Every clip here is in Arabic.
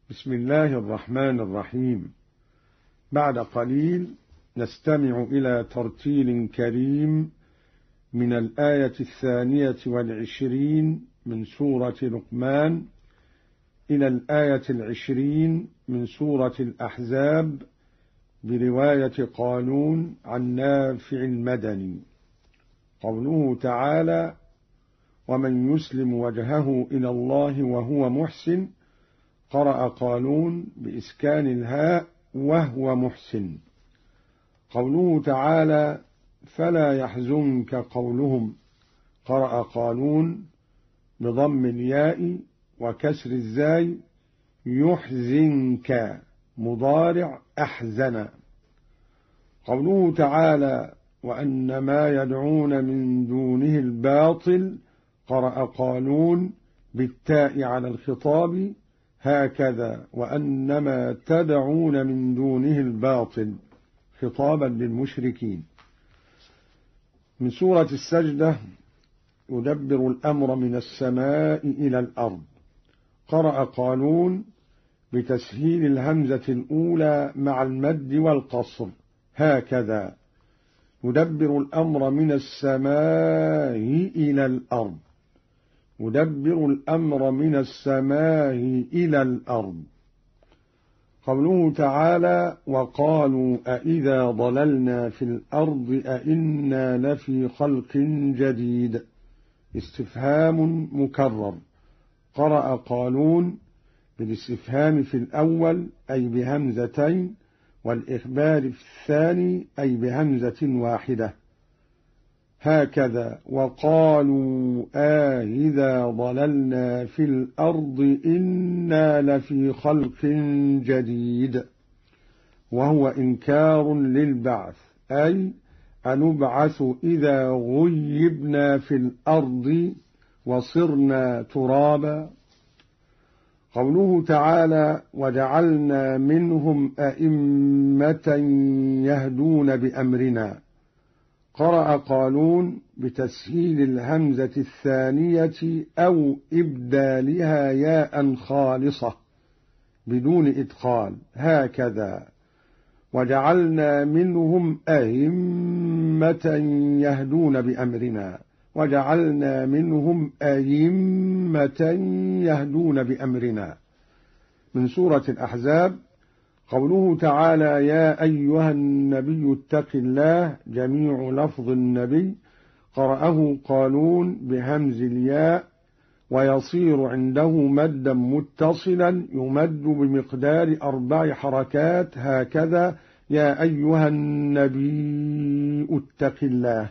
بسم الله الرحمن الرحيم. بعد قليل نستمع إلى ترتيل كريم من الآية 22 من سورة لقمان إلى الآية 20 من سورة الأحزاب برواية قالون عن نافع المدني. قوله تعالى: ومن يسلم وجهه إلى الله وهو محسن، قرأ قالون بإسكان الهاء وهو محسن. قوله تعالى: فلا يحزنك قولهم، قرأ قالون بضم الياء وكسر الزاي، يحزنك مضارع أحزن. قوله تعالى: وأن ما يدعون من دونه الباطل، قرأ قالون بالتاء على الخطاب هكذا: وأنما تدعون من دونه الباطل، خطابا للمشركين. من سورة السجدة: يدبر الأمر من السماء إلى الأرض، قرأ قالون بتسهيل الهمزة الأولى مع المد والقصر هكذا: يدبر الأمر من السماء إلى الأرض، يدبر الأمر من السماء إلى الأرض. قوله تعالى: وقالوا أإذا ضللنا في الأرض أإنا لفي خلق جديد، استفهام مكرر، قرأ قالون بالاستفهام في الأول أي بهمزتين، والإخبار في الثاني أي بهمزة واحدة هكذا: وقالوا إذا ضللنا في الأرض إنا لفي خلق جديد، وهو إنكار للبعث، أي أنبعث إذا غيبنا في الأرض وصرنا ترابا. قوله تعالى: وجعلنا منهم أئمة يهدون بأمرنا، قرأ قالون بتسهيل الهمزة الثانية أو إبدالها ياء خالصة بدون إدخال هكذا: وجعلنا منهم أئمة يهدون بأمرنا، وجعلنا منهم أئمة يهدون بأمرنا. من سورة الأحزاب: قوله تعالى: يا أيها النبي اتق الله، جميع لفظ النبي، قرأه قالون بهمز الياء، ويصير عنده مدا متصلا يمد بمقدار 4 حركات هكذا: يا أيها النبي اتق الله.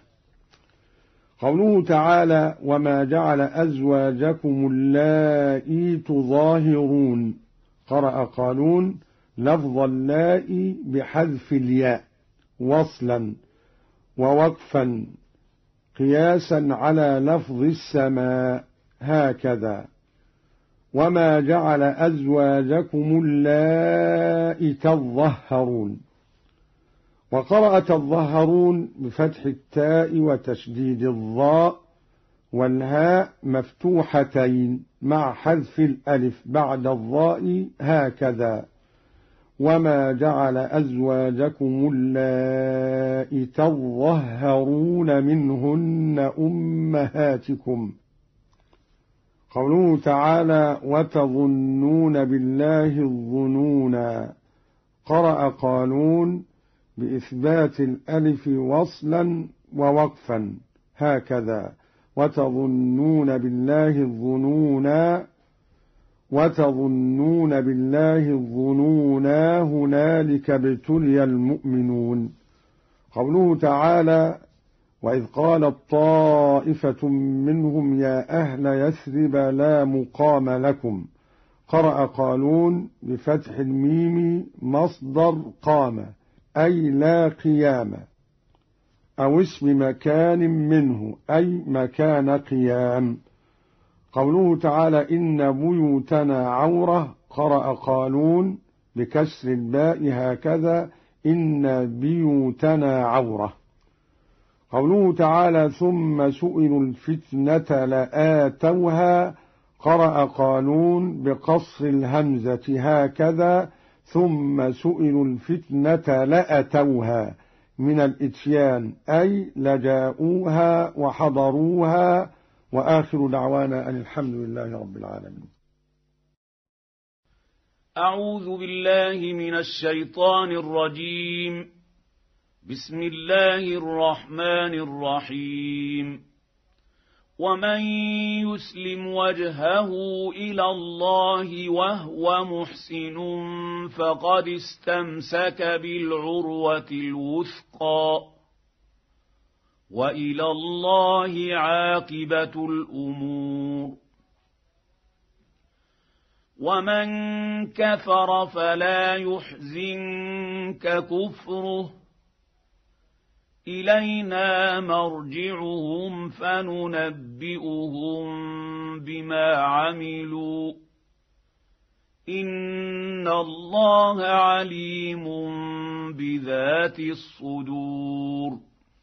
قوله تعالى: وما جعل أزواجكم اللائي تظاهرون، قرأ قالون لفظ اللائي بحذف الياء وصلا ووقفا قياسا على لفظ السماء هكذا: وما جعل أزواجكم اللائي تظهرون. وقرأ تظهرون بفتح التاء وتشديد الضاء والهاء مفتوحتين مع حذف الألف بعد الضاء هكذا: وما جعل أزواجكم اللائي تظهرون منهن أمهاتكم. قوله تعالى: وتظنون بالله الظنونا، قرأ قالون بإثبات الألف وصلا ووقفا هكذا: وتظنون بالله الظنونا، وتظنون بالله الظنونا هنالك ابتلي المؤمنون. قوله تعالى: وإذ قالت طائفة منهم يا أهل يثرب لا مقام لكم، قرأ قالون بفتح الميم مصدر قام أي لا قيام، أو اسم مكان منه أي مكان قيام. قوله تعالى: إن بيوتنا عورة، قرأ قالون بكسر الباء هكذا: إن بيوتنا عورة. قوله تعالى: ثم سئلوا الفتنة لآتوها، قرأ قالون بقصر الهمزة هكذا: ثم سئلوا الفتنة لأتوها، من الإتيان أي لجاءوها وحضروها. وآخر دعوانا أن الحمد لله رب العالمين. أعوذ بالله من الشيطان الرجيم. بسم الله الرحمن الرحيم. ومن يسلم وجهه إلى الله وهو محسن فقد استمسك بالعروة الوثقى، وإلى الله عاقبة الأمور. ومن كفر فلا يحزنك كفره، إلينا مرجعهم فننبئهم بما عملوا، إن الله عليم بذات الصدور.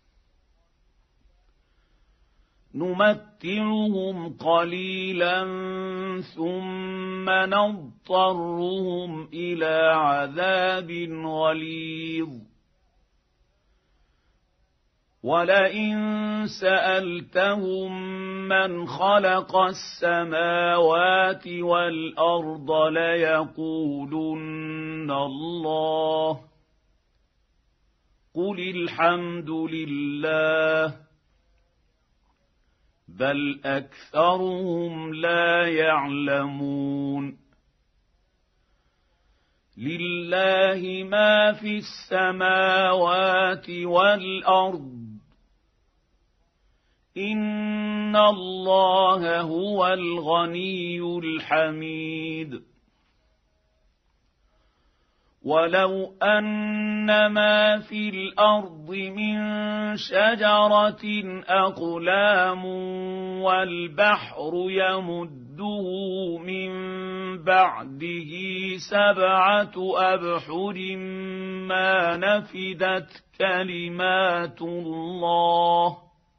نمتعهم قليلا ثم نضطرهم إلى عذاب غليظ، ولئن سألتهم من خلق السماوات والأرض ليقولن الله، قل الحمد لله، بل أكثرهم لا يعلمون. لله ما في السماوات والأرض، إن الله هو الغني الحميد. ولو أن ما في الأرض من شجرة أقلام والبحر يمده من بعده 7 أبحر ما نفدت كلمات الله،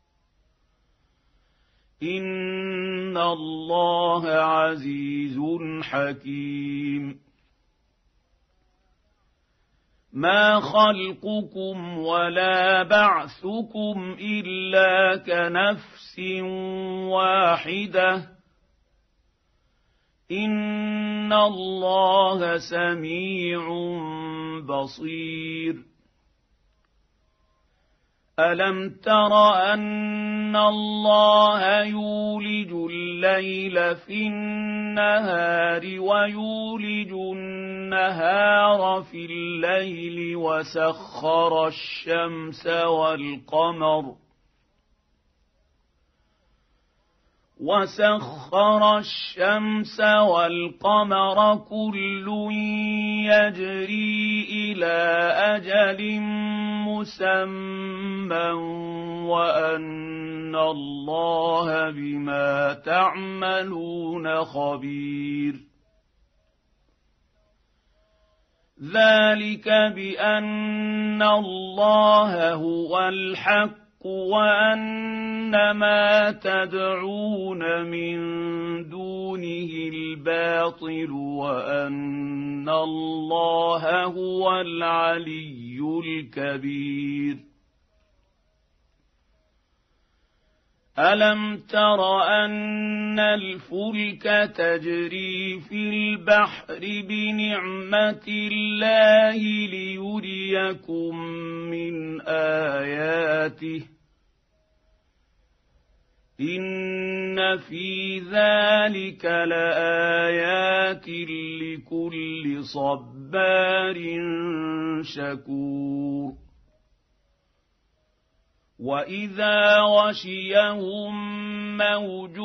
إن الله عزيز حكيم. ما خلقكم ولا بعثكم إلا كنفس واحدة، إن الله سميع بصير. ألم تر أن الله يولج الليل في النهار ويولج النهار في الليل وسخر الشمس والقمر كل يجري إلى أجل مسمى، وأن الله بما تعملون خبير. ذلك بأن الله هو الحق وأن ما تدعون من دونه الباطل، وأن الله هو العلي الكبير. ألم تر أن الفلك تجري في البحر بنعمة الله ليريكم من آياته، إن في ذلك لآيات لكل صبار شكور. وإذا غشيهم موج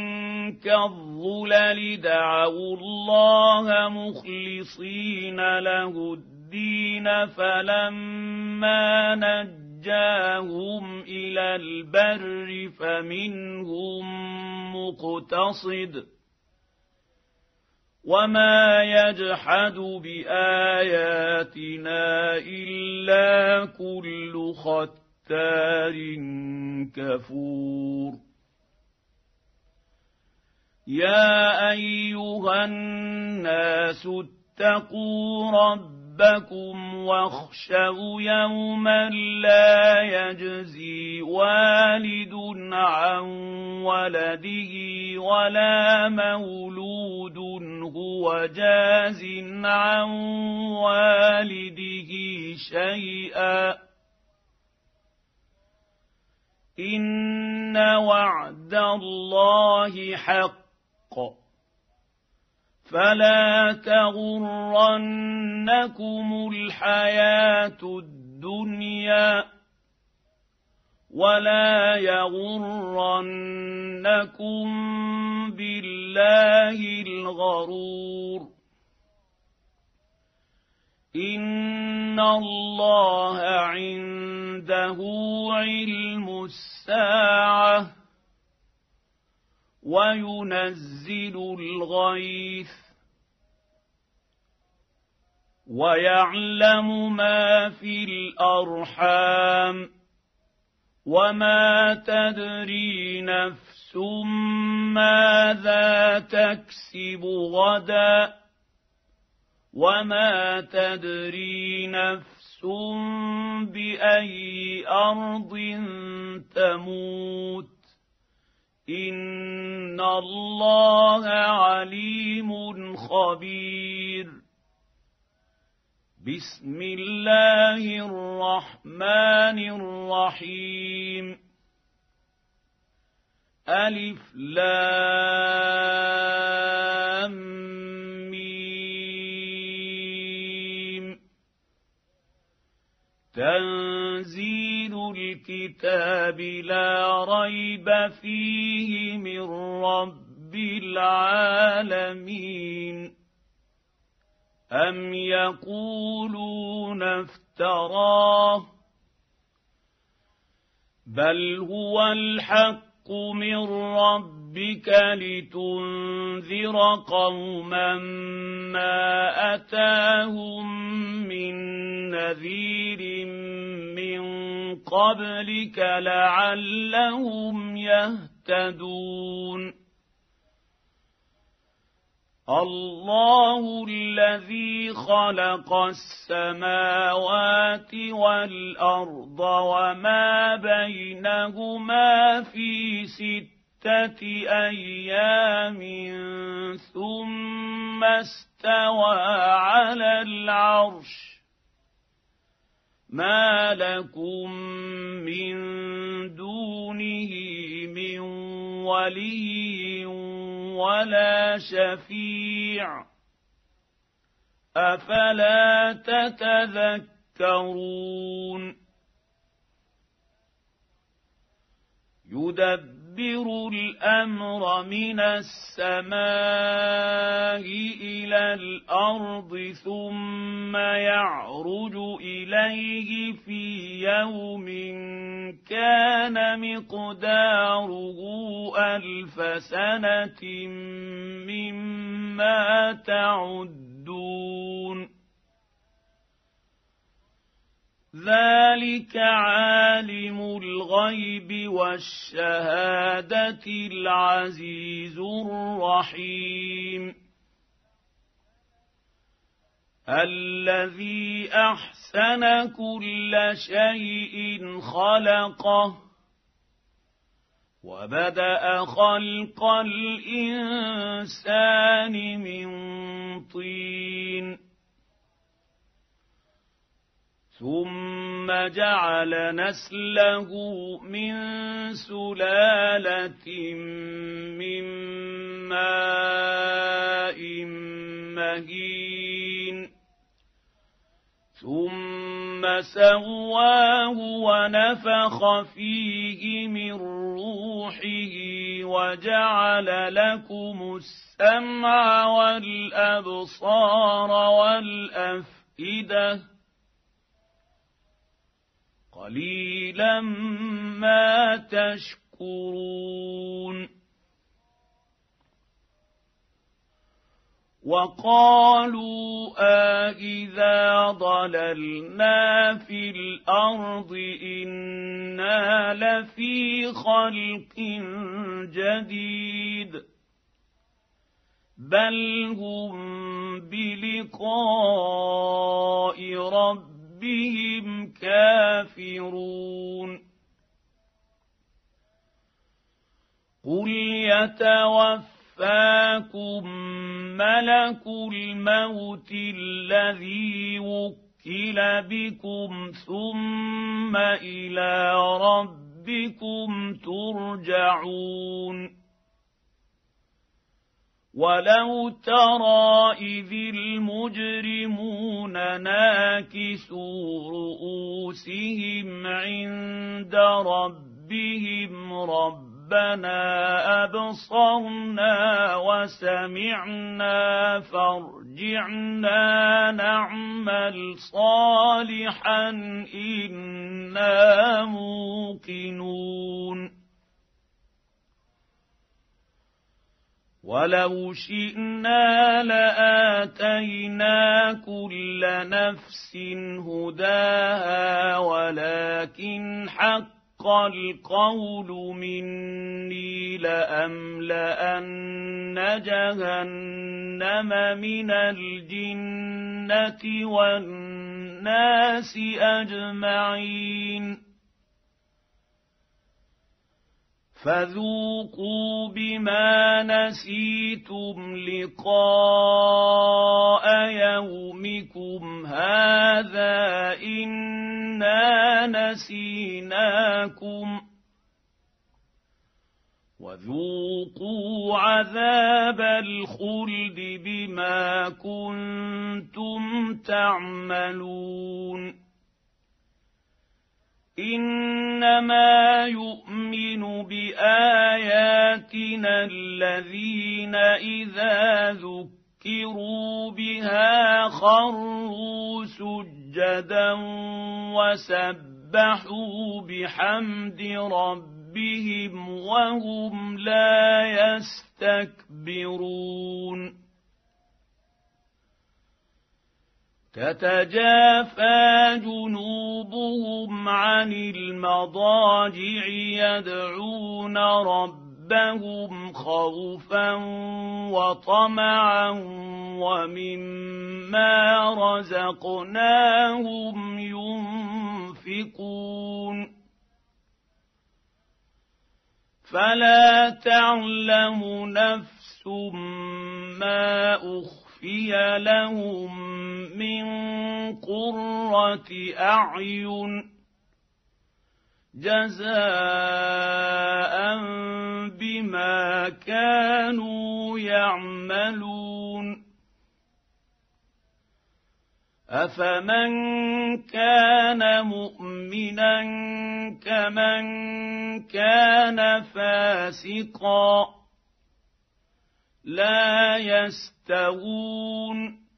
كالظلل دعوا الله مخلصين له الدين، فلما نجاهم إلى البر فمنهم مقتصد، وما يجحد بآياتنا إلا كل ختار كفور. يا أيها الناس اتقوا ربكم واخشوا يوما لا يجزي والد عن ولده ولا مولود هو جاز عن والده شيئا إن وعد الله حق فلا تغرنكم الحياة الدنيا ولا يغرنكم بالله الغرور إن الله عنده علم الساعة وينزل الغيث ويعلم ما في الأرحام وما تدري نفس ماذا تكسب غدا وما تدري نفس بأي أرض تموت إن الله عليم خبير بسم الله الرحمن الرحيم ألف لام ميم تنزيل الكتاب لا ريب فيه من رب العالمين أم يقولون افتراه بل هو الحق من ربك لتنذر قوما ما أتاهم من نذير من قبلك لعلهم يهتدون الله الذي خلق السماوات والأرض وما بينهما في 6 أيام ثم استوى على العرش ما لكم من دونه من ولي ولا شفيع أفلا تتذكرون يدبر الأمر من السماء إلى الأرض ثم يعرج إليه في يوم كان مقداره 1000 سنة مما تعدون ذلك عالم الغيب والشهادة العزيز الرحيم الذي أحسن كل شيء خلقه وبدأ خلق الإنسان من طين ثم جعل نسله من سلالة من ماء مهين ثم سواه ونفخ فيه من روحه وجعل لكم السمع والأبصار والأفئدة قليلا ما تشكرون وقالوا أإذا ضللنا في الأرض إنا لفي خلق جديد بل هم بلقاء ربهم كافرون قل يتوفاكم ملك الموت الذي وكل بكم ثم إلى ربكم ترجعون ولو ترى إذ المجرمون ناكسوا رؤوسهم عند ربهم ربنا أبصرنا وسمعنا فارجعنا نعمل صالحا إنا موقنون ولو شئنا لآتينا كل نفس هداها ولكن حق القول مني لأملأن جهنم من الجنة والناس أجمعين فذوقوا بما نسيتم لقاء يومكم هذا إنا نسيناكم وذوقوا عذاب الخلد بما كنتم تعملون إنما يؤمن بآياتنا الذين إذا ذكروا بها خروا سجدا وسبحوا بحمد ربهم وهم لا يستكبرون تتجافى جنوبهم عن المضاجع يدعون ربهم خوفا وطمعا ومما رزقناهم ينفقون فلا تعلم نفس ما أخفي لهم من قرة أعين جزاء بما كانوا يعملون أفمن كان مؤمنا كمن كان فاسقا لا يستوون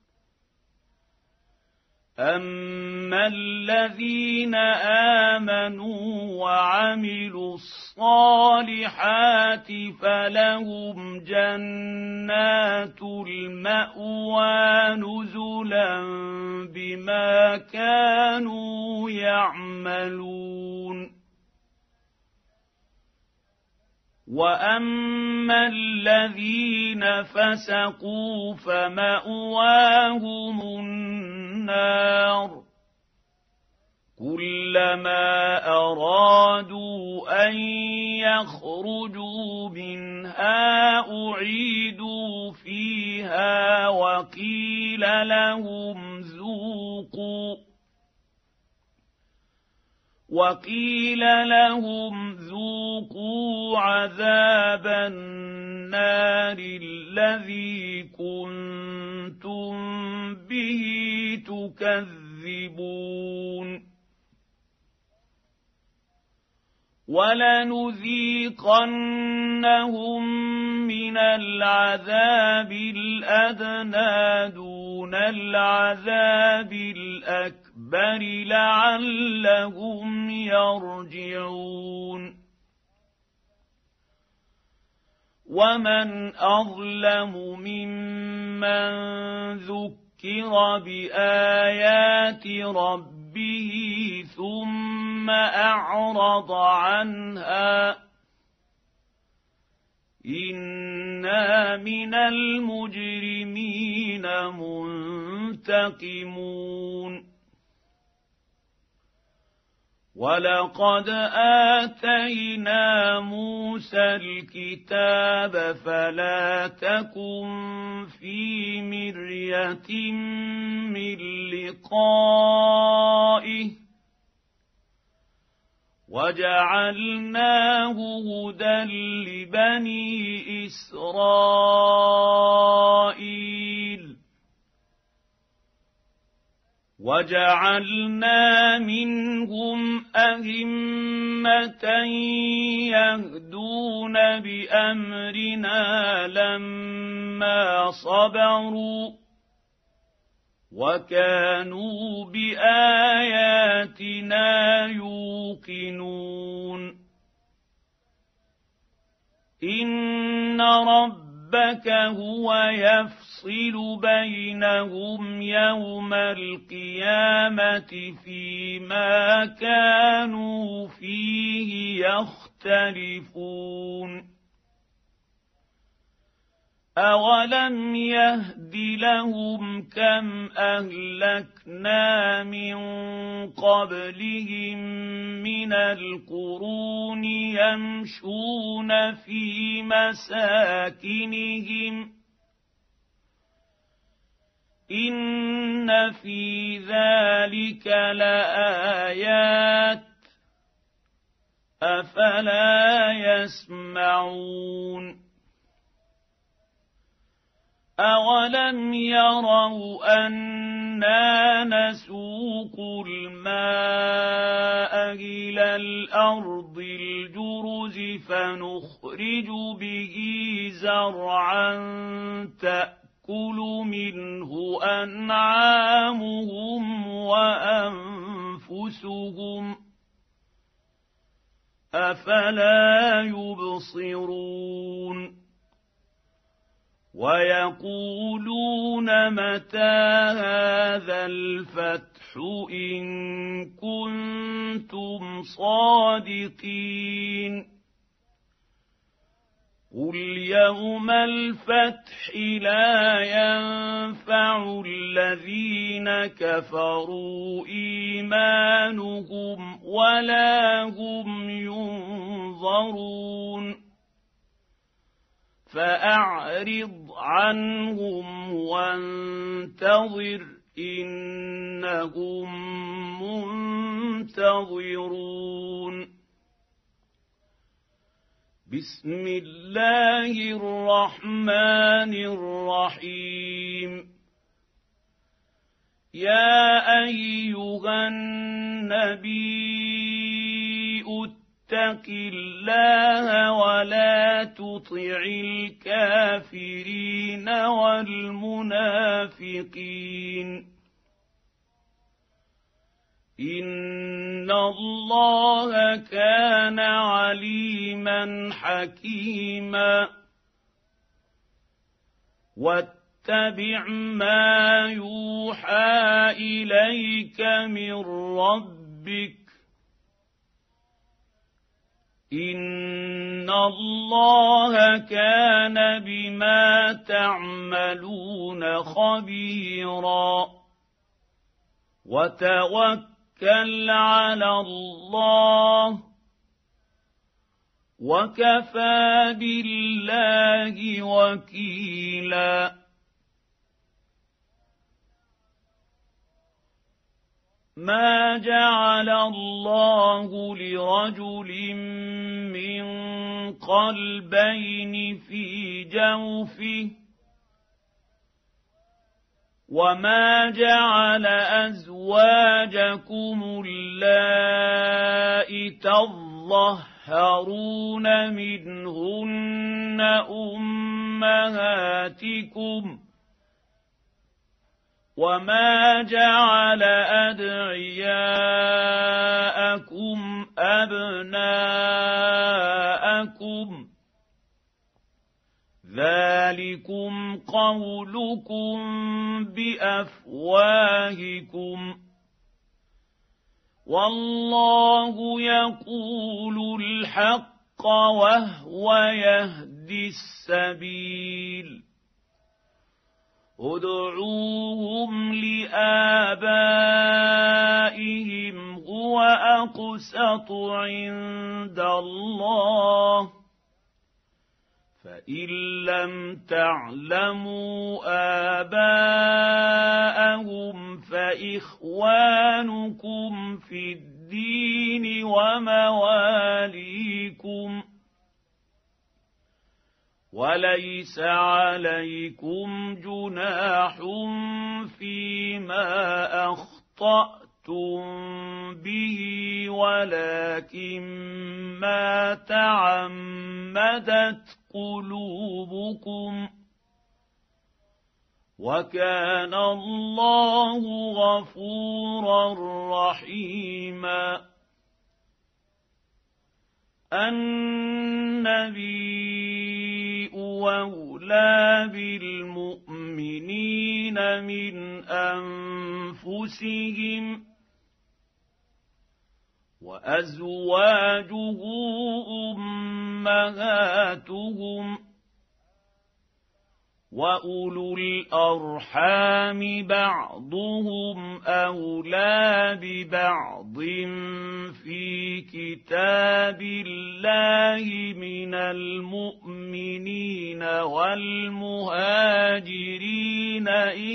أما الذين آمنوا وعملوا الصالحات فلهم جنات المأوى نزلا بما كانوا يعملون وأما الذين فسقوا فمأواهم النار كلما أرادوا أن يخرجوا منها أعيدوا فيها وقيل لهم ذوقوا عذاب النار الذي كنتم به تكذبون ولنذيقنهم من العذاب الأدنى دون العذاب الأكبر لعلهم يرجعون ومن أظلم ممن ذكر بآيات ربه ثم أعرض عنها إنا من المجرمين منتقمون ولقد آتينا موسى الكتاب فلا تكن في مرية من لقائه وجعلناه هدى لبني إسرائيل وجعلنا منهم أئمة يهدون بأمرنا لما صبروا وكانوا بآياتنا يوقنون إن ربك هو يفصل بينهم يوم القيامة فيما كانوا فيه يختلفون أولم يهد لهم كم أهلكنا من قبلهم من القرون يمشون في مساكنهم إن في ذلك لآيات أفلا يسمعون أولم يروا أنا نسوق الماء إلى الأرض الجرز فنخرج به زرعا تأكل منه أنعامهم وأنفسهم أفلا يبصرون ويقولون متى هذا الفتح إن كنتم صادقين قل يوم الفتح لا ينفع الذين كفروا إيمانهم ولا هم ينظرون فأعرض عنهم وانتظر إنهم منتظرون بسم الله الرحمن الرحيم يا أيها النبي اتق الله ولا تطع الكافرين والمنافقين إن الله كان عليما حكيما واتبع ما يوحى إليك من ربك إن الله كان بما تعملون خبيرا وتوكل على الله وكفى بالله وكيلا ما جعل الله لرجل من قلبين في جوفه وما جعل أزواجكم اللائي تظهرون منهن أمهاتكم وما جعل أدعياءكم أبناءكم ذلكم قولكم بأفواهكم والله يقول الحق وهو يهدي السبيل ادعوهم لآبائهم هو أقسط عند الله فإن لم تعلموا آباءهم فإخوانكم في الدين ومواليكم وليس عليكم جناح فيما أخطأتم به ولكن ما تعمدت قلوبكم وكان الله غفورا رحيما. النبي أولى بالمؤمنين من أنفسهم وأزواجه أمهاتهم وأولو الأرحام بعضهم أولى ببعض في كتاب الله من المؤمنين والمهاجرين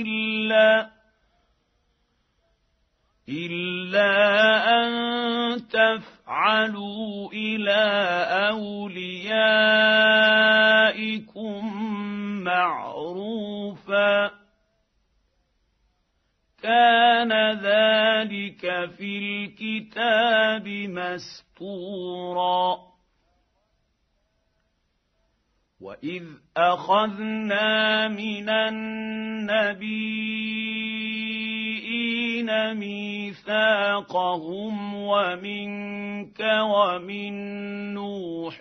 إلا أن تفعلوا إلى أوليائكم معروفا كان ذلك في الكتاب مسطورا. وإذ أخذنا من النبيين ميثاقهم ومنك ومن نوح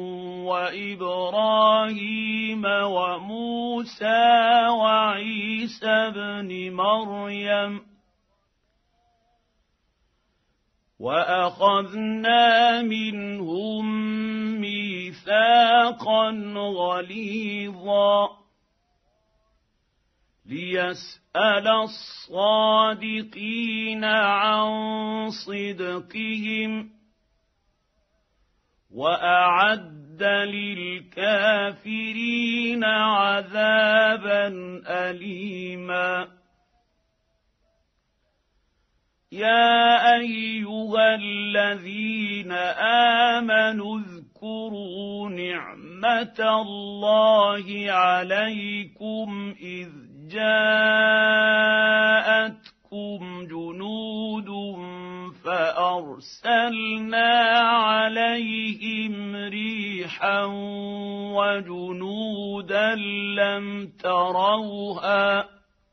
وإبراهيم وموسى وعيسى ابن مريم وأخذنا منهم ميثاقا غليظا ليسأل الصادقين عن صدقهم وأعد للكافرين عذابا أليما. يا أيها الذين آمنوا اذكروا نعمة الله عليكم إذ جاءتكم جنود فأرسلنا عليهم ريحا وجنودا لم تروها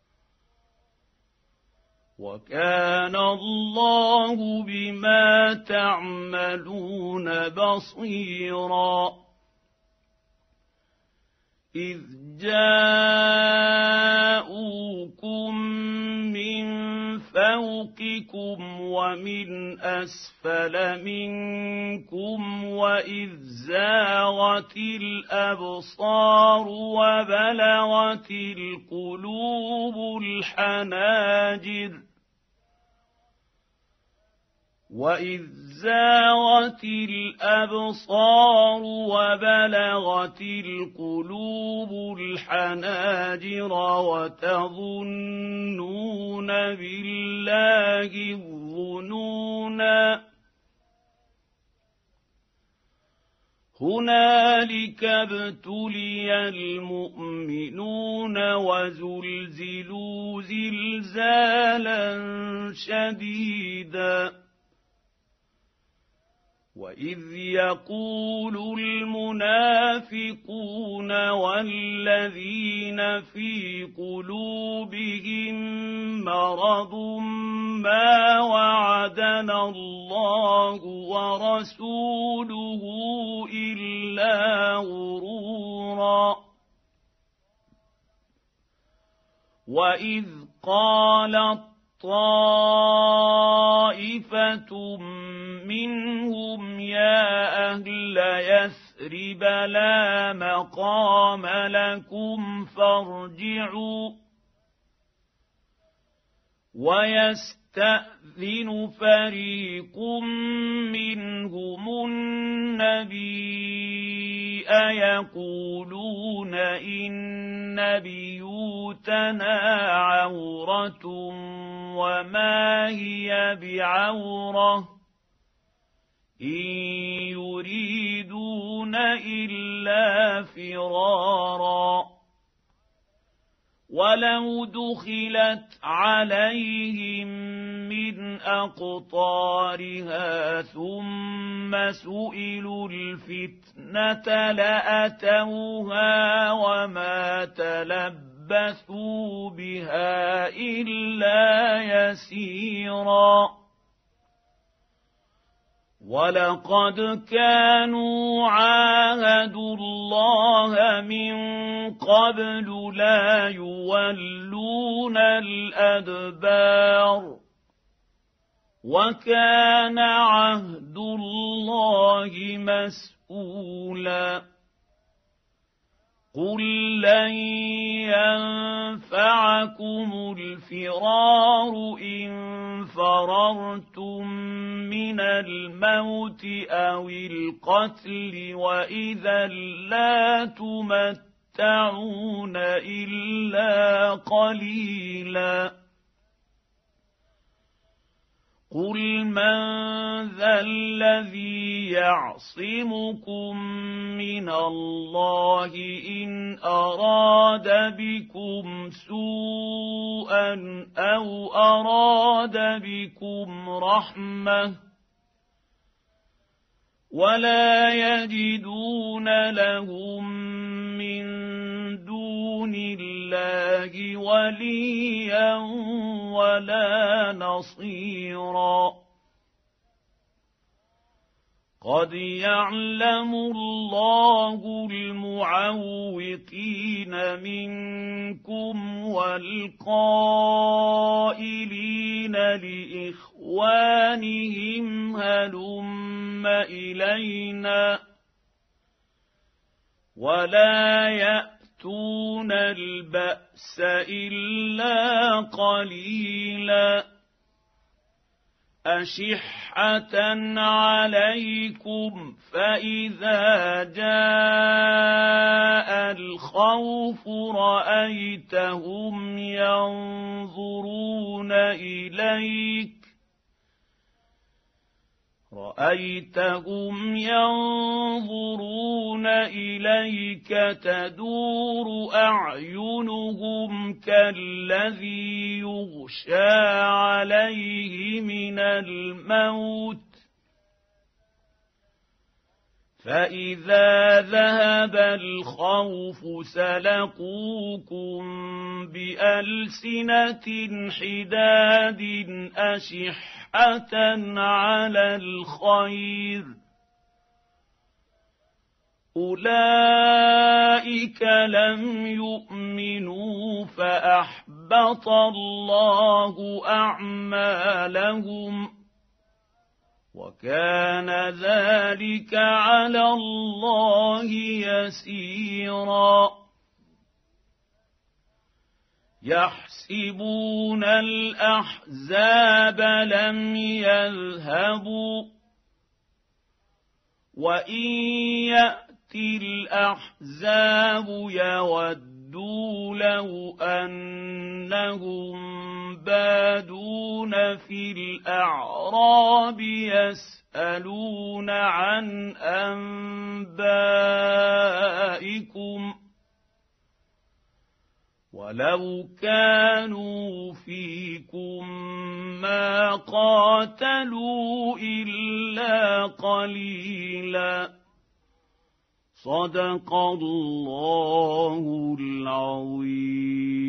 وكان الله بما تعملون بصيرا. إذ جاءوكم من فوقكم ومن أسفل منكم وإذ زاغت الأبصار وبلغت القلوب الحناجر وإذ زاغت الأبصار وبلغت القلوب الحناجر وتظنون بالله الظنونا. هنالك ابتلي المؤمنون وزلزلوا زلزالا شديدا. وإذ يقول المنافقون والذين في قلوبهم مرض ما وعدنا الله ورسوله إلا غرورا. وإذ قالت طائفة منهم يا أهل يثرب لا مقام لكم فارجعوا ويستأذن فريق منهم النبي يقولون إن بيوتنا عورة وما هي بعورة إن يريدون إلا فرارا ولو دخلت عليهم من أقطارها ثم سئلوا الفتنة لأتوها وما تلبثوا بها إلا يسيرا ولقد كانوا عاهدوا الله من قبل لا يولون الأدبار وكان عهد الله مسؤولا قل لن ينفعكم الفرار إن فررتم من الموت أو القتل وإذا لا تمتعون إلا قليلا قل من ذا الذي يعصمكم من الله إن أراد بكم سوءا أو أراد بكم رحمة ولا يجدون لهم من دون الله وليا ولا نصيرا قد يعلم الله المعوقين منكم والقائلين لإخوانهم هلم إلينا ولا يأتون البأس إلا قليلا أشحة عليكم فإذا جاء الخوف رأيتهم ينظرون إليك تدور أعينهم كالذي يغشى عليه من الموت فإذا ذهب الخوف سلقوكم بألسنة حداد أشحة على الخير أولئك لم يؤمنوا فأحبط الله أعمالهم وكان ذلك على الله يسيرا يحسبون الأحزاب لم يذهبوا وإن يأتي الأحزاب يودوا لو أنهم بادون في الأعراب يسألون عن أنبائكم ولو كانوا فيكم ما قاتلوا إلا قليلا صدق الله العظيم.